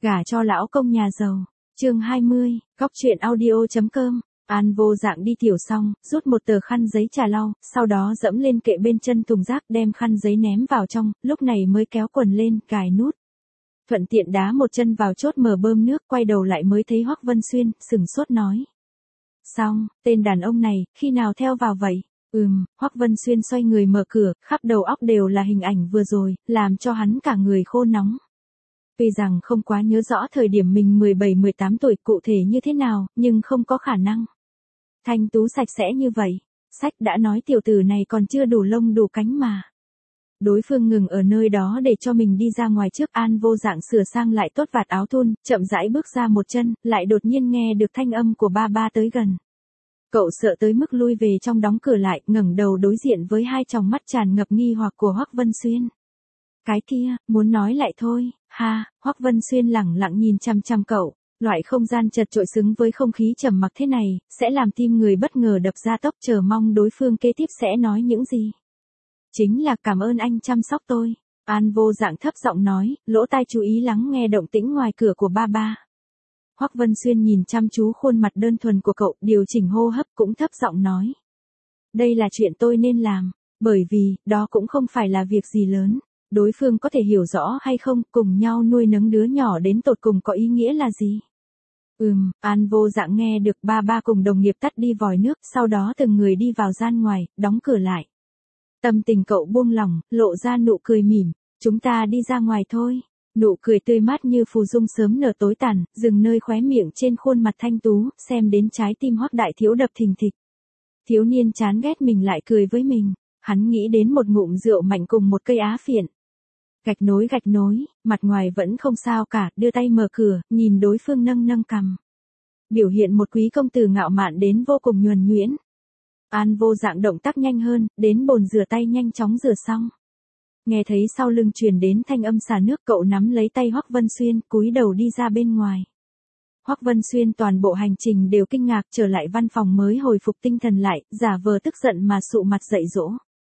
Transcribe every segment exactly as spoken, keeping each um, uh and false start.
Gả cho lão công nhà giàu. Chương hai mươi, Góc truyện audio chấm com. An Vô Dạng đi tiểu xong, rút một tờ khăn giấy trà lau, sau đó dẫm lên kệ bên chân thùng rác đem khăn giấy ném vào trong, lúc này mới kéo quần lên, cài nút. Thuận tiện đá một chân vào chốt mở bơm nước, quay đầu lại mới thấy Hoắc Vân Xuyên, sừng sốt nói. Xong, tên đàn ông này, khi nào theo vào vậy? Ừm, Hoắc Vân Xuyên xoay người mở cửa, khắp đầu óc đều là hình ảnh vừa rồi, làm cho hắn cả người khô nóng. Tuy rằng không quá nhớ rõ thời điểm mình mười bảy mười tám tuổi cụ thể như thế nào, nhưng không có khả năng. Thanh tú sạch sẽ như vậy, sách đã nói tiểu tử này còn chưa đủ lông đủ cánh mà. Đối phương ngừng ở nơi đó để cho mình đi ra ngoài trước. An Vô Dạng sửa sang lại tốt vạt áo thun, chậm rãi bước ra một chân, lại đột nhiên nghe được thanh âm của ba ba tới gần. Cậu sợ tới mức lui về trong đóng cửa lại, ngẩng đầu đối diện với hai tròng mắt tràn ngập nghi hoặc của Hoắc Vân Xuyên. Cái kia, muốn nói lại thôi, ha, Hoắc Vân Xuyên lẳng lặng nhìn chăm chăm cậu, loại không gian chật chội xứng với không khí trầm mặc thế này, sẽ làm tim người bất ngờ đập ra tốc, chờ mong đối phương kế tiếp sẽ nói những gì. Chính là cảm ơn anh chăm sóc tôi. An Vô Dạng thấp giọng nói, lỗ tai chú ý lắng nghe động tĩnh ngoài cửa của ba ba. Hoắc Vân Xuyên nhìn chăm chú khuôn mặt đơn thuần của cậu, điều chỉnh hô hấp cũng thấp giọng nói. Đây là chuyện tôi nên làm, bởi vì, đó cũng không phải là việc gì lớn. Đối phương có thể hiểu rõ hay không, cùng nhau nuôi nấng đứa nhỏ đến tột cùng có ý nghĩa là gì? Ừm, An Vô Dạng nghe được ba ba cùng đồng nghiệp tắt đi vòi nước, sau đó từng người đi vào gian ngoài, đóng cửa lại. Tâm tình cậu buông lỏng, lộ ra nụ cười mỉm, chúng ta đi ra ngoài thôi. Nụ cười tươi mát như phù dung sớm nở tối tàn, dừng nơi khóe miệng trên khuôn mặt thanh tú, xem đến trái tim Hoắc Đại Thiếu đập thình thịch. Thiếu niên chán ghét mình lại cười với mình, hắn nghĩ đến một ngụm rượu mạnh cùng một cây á phiện. Gạch nối gạch nối, mặt ngoài vẫn không sao cả, đưa tay mở cửa, nhìn đối phương nâng nâng cằm. Biểu hiện một quý công tử ngạo mạn đến vô cùng nhuần nhuyễn. An Vô Dạng động tác nhanh hơn, đến bồn rửa tay nhanh chóng rửa xong. Nghe thấy sau lưng truyền đến thanh âm xả nước, cậu nắm lấy tay Hoắc Vân Xuyên, cúi đầu đi ra bên ngoài. Hoắc Vân Xuyên toàn bộ hành trình đều kinh ngạc, trở lại văn phòng mới hồi phục tinh thần lại, giả vờ tức giận mà sụ mặt dạy dỗ.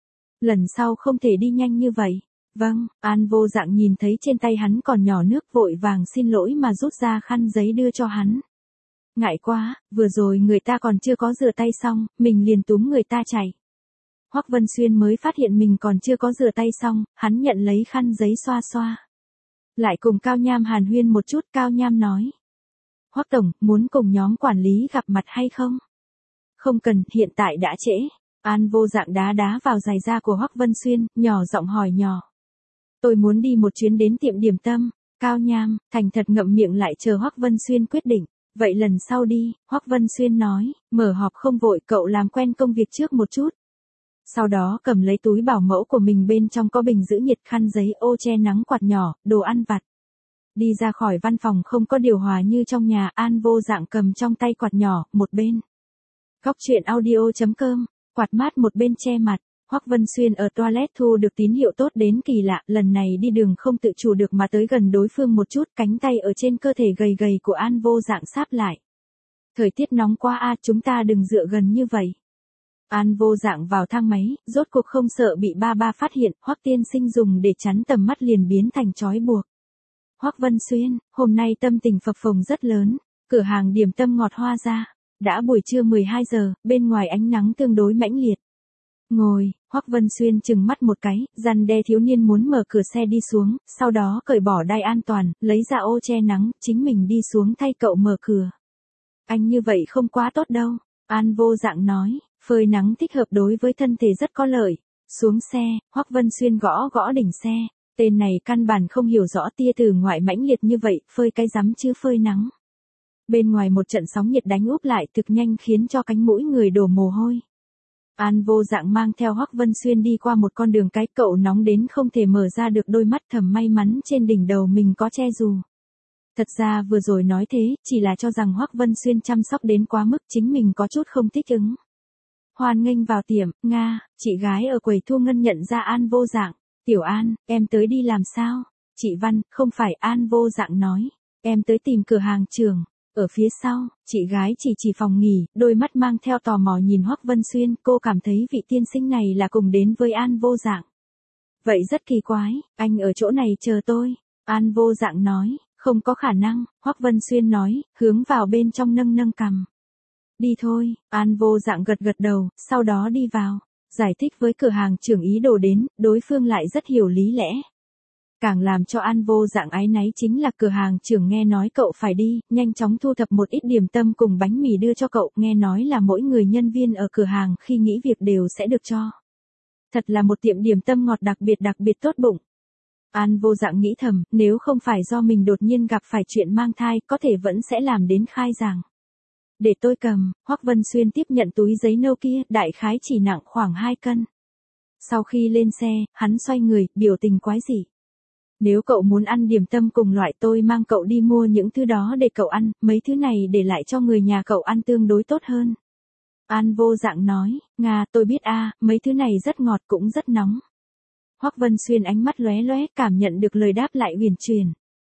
Lần sau không thể đi nhanh như vậy. Vâng, An Vô Dạng nhìn thấy trên tay hắn còn nhỏ nước, vội vàng xin lỗi mà rút ra khăn giấy đưa cho hắn. Ngại quá, vừa rồi người ta còn chưa có rửa tay xong, mình liền túm người ta chạy. Hoắc Vân Xuyên mới phát hiện mình còn chưa có rửa tay xong, hắn nhận lấy khăn giấy xoa xoa. Lại cùng Cao Nham hàn huyên một chút. Cao Nham nói. Hoắc tổng, muốn cùng nhóm quản lý gặp mặt hay không? Không cần, hiện tại đã trễ. An Vô Dạng đá đá vào giày da của Hoắc Vân Xuyên, nhỏ giọng hỏi nhỏ. Tôi muốn đi một chuyến đến tiệm điểm tâm. Cao Nham, thành thật ngậm miệng lại chờ Hoắc Vân Xuyên quyết định. Vậy lần sau đi, Hoắc Vân Xuyên nói, mở họp không vội, cậu làm quen công việc trước một chút. Sau đó cầm lấy túi bảo mẫu của mình, bên trong có bình giữ nhiệt, khăn giấy, ô che nắng, quạt nhỏ, đồ ăn vặt. Đi ra khỏi văn phòng không có điều hòa như trong nhà. An Vô Dạng cầm trong tay quạt nhỏ, một bên. Góc truyện audio chấm com, quạt mát một bên che mặt. Hoắc Vân Xuyên ở toilet thu được tín hiệu tốt đến kỳ lạ, lần này đi đường không tự chủ được mà tới gần đối phương một chút, cánh tay ở trên cơ thể gầy gầy của An Vô Dạng sáp lại. Thời tiết nóng quá a, chúng ta đừng dựa gần như vậy. An Vô Dạng vào thang máy, rốt cuộc không sợ bị ba ba phát hiện, Hoắc tiên sinh dùng để chắn tầm mắt liền biến thành trói buộc. Hoắc Vân Xuyên, hôm nay tâm tình phập phồng rất lớn, cửa hàng điểm tâm ngọt hoa ra. Đã buổi trưa mười hai giờ, bên ngoài ánh nắng tương đối mãnh liệt. Ngồi, Hoắc Vân Xuyên chừng mắt một cái, răn đe thiếu niên muốn mở cửa xe đi xuống, sau đó cởi bỏ đai an toàn, lấy ra ô che nắng, chính mình đi xuống thay cậu mở cửa. Anh như vậy không quá tốt đâu, An Vô Dạng nói, phơi nắng thích hợp đối với thân thể rất có lợi. Xuống xe, Hoắc Vân Xuyên gõ gõ đỉnh xe, tên này căn bản không hiểu rõ tia từ ngoại mãnh liệt như vậy, phơi cái rắm chứ phơi nắng. Bên ngoài một trận sóng nhiệt đánh úp lại thực nhanh khiến cho cánh mũi người đổ mồ hôi. An Vô Dạng mang theo Hoắc Vân Xuyên đi qua một con đường cái, cậu nóng đến không thể mở ra được đôi mắt, thầm may mắn trên đỉnh đầu mình có che dù. Thật ra vừa rồi nói thế, chỉ là cho rằng Hoắc Vân Xuyên chăm sóc đến quá mức, chính mình có chút không thích ứng. Hoan nghênh vào tiệm, Nga, chị gái ở quầy thu ngân nhận ra An Vô Dạng. Tiểu An, em tới đi làm sao? Chị Văn, không phải. An Vô Dạng nói, em tới tìm cửa hàng trưởng. Ở phía sau, chị gái chỉ chỉ phòng nghỉ, đôi mắt mang theo tò mò nhìn Hoắc Vân Xuyên, cô cảm thấy vị tiên sinh này là cùng đến với An Vô Dạng. Vậy rất kỳ quái, anh ở chỗ này chờ tôi. An Vô Dạng nói, Không có khả năng, Hoắc Vân Xuyên nói, hướng vào bên trong nâng nâng cằm. Đi thôi, An Vô Dạng gật gật đầu, sau đó đi vào. Giải thích với cửa hàng trưởng ý đồ đến, đối phương lại rất hiểu lý lẽ. Càng làm cho An Vô Dạng áy náy chính là cửa hàng trưởng nghe nói cậu phải đi, nhanh chóng thu thập một ít điểm tâm cùng bánh mì đưa cho cậu, nghe nói là mỗi người nhân viên ở cửa hàng khi nghỉ việc đều sẽ được cho. Thật là một tiệm điểm tâm ngọt đặc biệt đặc biệt tốt bụng. An Vô Dạng nghĩ thầm, nếu không phải do mình đột nhiên gặp phải chuyện mang thai, có thể vẫn sẽ làm đến khai giảng. Để tôi cầm, Hoắc Vân Xuyên tiếp nhận túi giấy nâu kia, đại khái chỉ nặng khoảng hai cân. Sau khi lên xe, hắn xoay người, biểu tình quái dị. Nếu cậu muốn ăn điểm tâm cùng loại tôi mang cậu đi mua những thứ đó để cậu ăn, mấy thứ này để lại cho người nhà cậu ăn tương đối tốt hơn. An Vô Dạng nói, Nga, tôi biết a, mấy thứ này rất ngọt cũng rất nóng. Hoắc Vân Xuyên ánh mắt lóe lóe, cảm nhận được lời đáp lại huyền truyền.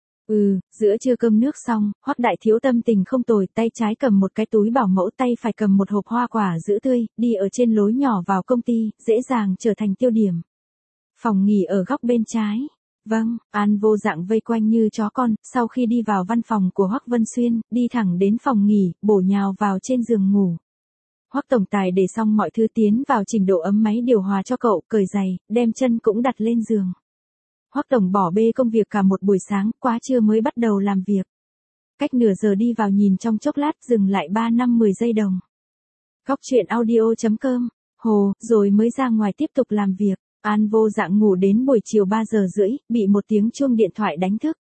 Ừ, giữa trưa cơm nước xong, Hoắc đại thiếu tâm tình không tồi, tay trái cầm một cái túi bảo mẫu, tay phải cầm một hộp hoa quả sữa tươi, đi ở trên lối nhỏ vào công ty, dễ dàng trở thành tiêu điểm. Phòng nghỉ ở góc bên trái. Vâng, An Vô Dạng vây quanh như chó con, sau khi đi vào văn phòng của Hoắc Vân Xuyên, đi thẳng đến phòng nghỉ, bổ nhào vào trên giường ngủ. Hoắc tổng tài để xong mọi thứ tiến vào trình độ ấm máy điều hòa cho cậu, cởi giày, đem chân cũng đặt lên giường. Hoắc tổng bỏ bê công việc cả một buổi sáng, quá trưa mới bắt đầu làm việc. Cách nửa giờ đi vào nhìn trong chốc lát, dừng lại ba năm mười giây đồng. Góc truyện audio chấm com, hồ, rồi mới ra ngoài tiếp tục làm việc. An Vô Dạng ngủ đến buổi chiều ba giờ rưỡi, bị một tiếng chuông điện thoại đánh thức.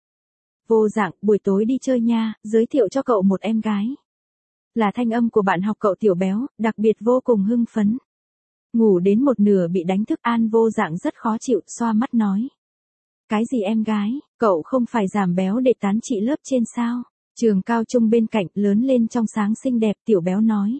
Vô Dạng, buổi tối đi chơi nha, giới thiệu cho cậu một em gái. Là thanh âm của bạn học cậu Tiểu Béo, đặc biệt vô cùng hưng phấn. Ngủ đến một nửa bị đánh thức, An Vô Dạng rất khó chịu, xoa mắt nói. Cái gì em gái, cậu không phải giảm béo để tán chị lớp trên sao? Trường cao trung bên cạnh, lớn lên trong sáng xinh đẹp, Tiểu Béo nói.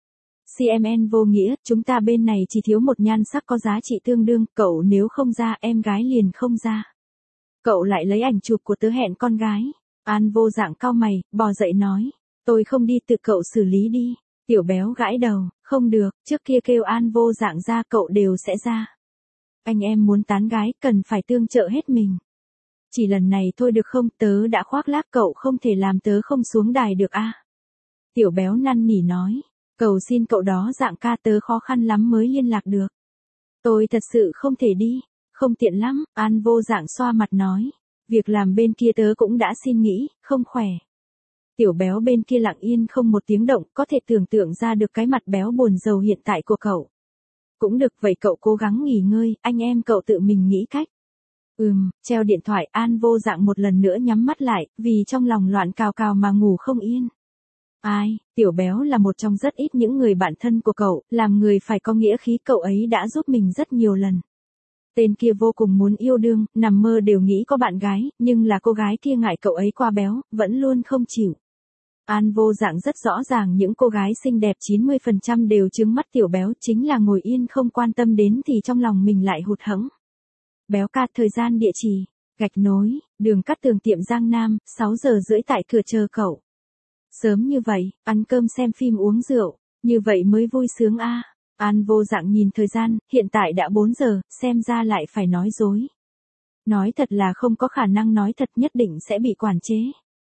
xê em en vô nghĩa, chúng ta bên này chỉ thiếu một nhan sắc có giá trị tương đương, cậu nếu không ra, em gái liền không ra. Cậu lại lấy ảnh chụp của tớ hẹn con gái. An Vô Dạng cau mày, bò dậy nói. Tôi không đi, tự cậu xử lý đi. Tiểu Béo gãi đầu, không được, trước kia kêu An Vô Dạng ra cậu đều sẽ ra. Anh em muốn tán gái, cần phải tương trợ hết mình. Chỉ lần này thôi được không, tớ đã khoác lác cậu không thể làm tớ không xuống đài được a. Tiểu Béo năn nỉ nói. Cầu xin cậu đó Dạng ca, tớ khó khăn lắm mới liên lạc được. Tôi thật sự không thể đi, không tiện lắm, An Vô Dạng xoa mặt nói. Việc làm bên kia tớ cũng đã xin nghỉ, không khỏe. Tiểu Béo bên kia lặng yên không một tiếng động, có thể tưởng tượng ra được cái mặt béo buồn rầu hiện tại của cậu. Cũng được, vậy cậu cố gắng nghỉ ngơi, anh em cậu tự mình nghĩ cách. Ừm, treo điện thoại, An Vô Dạng một lần nữa nhắm mắt lại, vì trong lòng loạn cào cào mà ngủ không yên. Ai, Tiểu Béo là một trong rất ít những người bạn thân của cậu, làm người phải có nghĩa khí, cậu ấy đã giúp mình rất nhiều lần. Tên kia vô cùng muốn yêu đương, nằm mơ đều nghĩ có bạn gái, nhưng là cô gái kia ngại cậu ấy quá béo, vẫn luôn không chịu. An Vô Dạng rất rõ ràng những cô gái xinh đẹp chín mươi phần trăm đều trướng mắt Tiểu Béo, chính là ngồi yên không quan tâm đến thì trong lòng mình lại hụt hẫng. Béo ca, thời gian địa chỉ, gạch nối, đường Cát Tường tiệm Giang Nam, sáu giờ rưỡi tại cửa chờ cậu. Sớm như vậy, ăn cơm xem phim uống rượu, như vậy mới vui sướng a. An Vô Dạng nhìn thời gian, hiện tại đã bốn giờ, xem ra lại phải nói dối. Nói thật là không có khả năng nói thật, nhất định sẽ bị quản chế.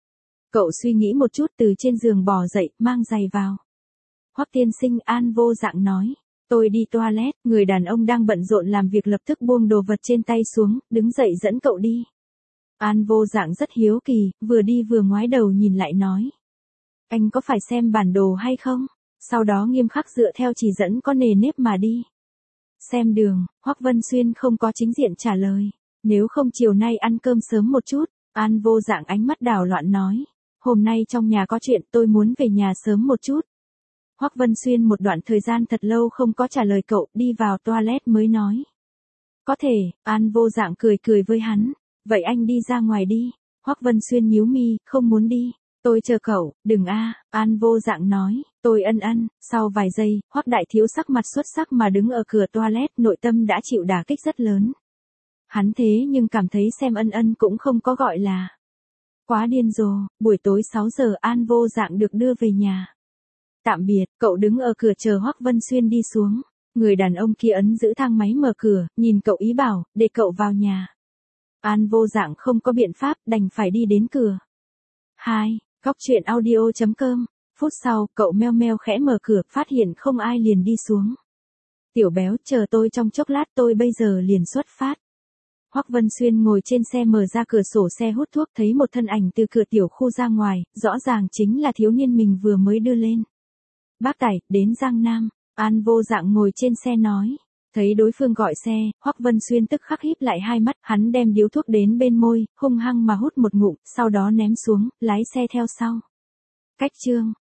Cậu suy nghĩ một chút, từ trên giường bò dậy, mang giày vào. Hoắc tiên sinh, An Vô Dạng nói. Tôi đi toilet, người đàn ông đang bận rộn làm việc lập tức buông đồ vật trên tay xuống, đứng dậy dẫn cậu đi. An Vô Dạng rất hiếu kỳ, vừa đi vừa ngoái đầu nhìn lại nói. Anh có phải xem bản đồ hay không? Sau đó nghiêm khắc dựa theo chỉ dẫn có nề nếp mà đi. Xem đường, Hoắc Vân Xuyên không có chính diện trả lời. Nếu không chiều nay ăn cơm sớm một chút, An Vô Dạng ánh mắt đảo loạn nói. Hôm nay trong nhà có chuyện, tôi muốn về nhà sớm một chút. Hoắc Vân Xuyên một đoạn thời gian thật lâu không có trả lời cậu, đi vào toilet mới nói. Có thể, An Vô Dạng cười cười với hắn. Vậy anh đi ra ngoài đi. Hoắc Vân Xuyên nhíu mi, không muốn đi. Tôi chờ cậu, đừng a. An Vô Dạng nói. Tôi ân ân. Sau vài giây, Hoắc đại thiếu sắc mặt xuất sắc mà đứng ở cửa toilet, nội tâm đã chịu đả kích rất lớn. Hắn thế nhưng cảm thấy xem ân ân cũng không có gọi là quá điên rồ. Buổi tối sáu giờ An Vô Dạng được đưa về nhà. Tạm biệt, cậu đứng ở cửa chờ Hoắc Vân Xuyên đi xuống. Người đàn ông kia ấn giữ thang máy mở cửa, nhìn cậu ý bảo, để cậu vào nhà. An Vô Dạng không có biện pháp, đành phải đi đến cửa. hai. Cóc truyện audio chấm com. Phút sau, cậu meo meo khẽ mở cửa, phát hiện không ai liền đi xuống. Tiểu béo, chờ tôi trong chốc lát, tôi bây giờ liền xuất phát. Hoắc Vân Xuyên ngồi trên xe mở ra cửa sổ xe hút thuốc, thấy một thân ảnh từ cửa tiểu khu ra ngoài, rõ ràng chính là thiếu niên mình vừa mới đưa lên. Bác Tài, đến Giang Nam. An Vô Dạng ngồi trên xe nói. Thấy đối phương gọi xe, Hoắc Vân Xuyên tức khắc híp lại hai mắt, hắn đem điếu thuốc đến bên môi, hung hăng mà hút một ngụm, sau đó ném xuống, lái xe theo sau. Cách chương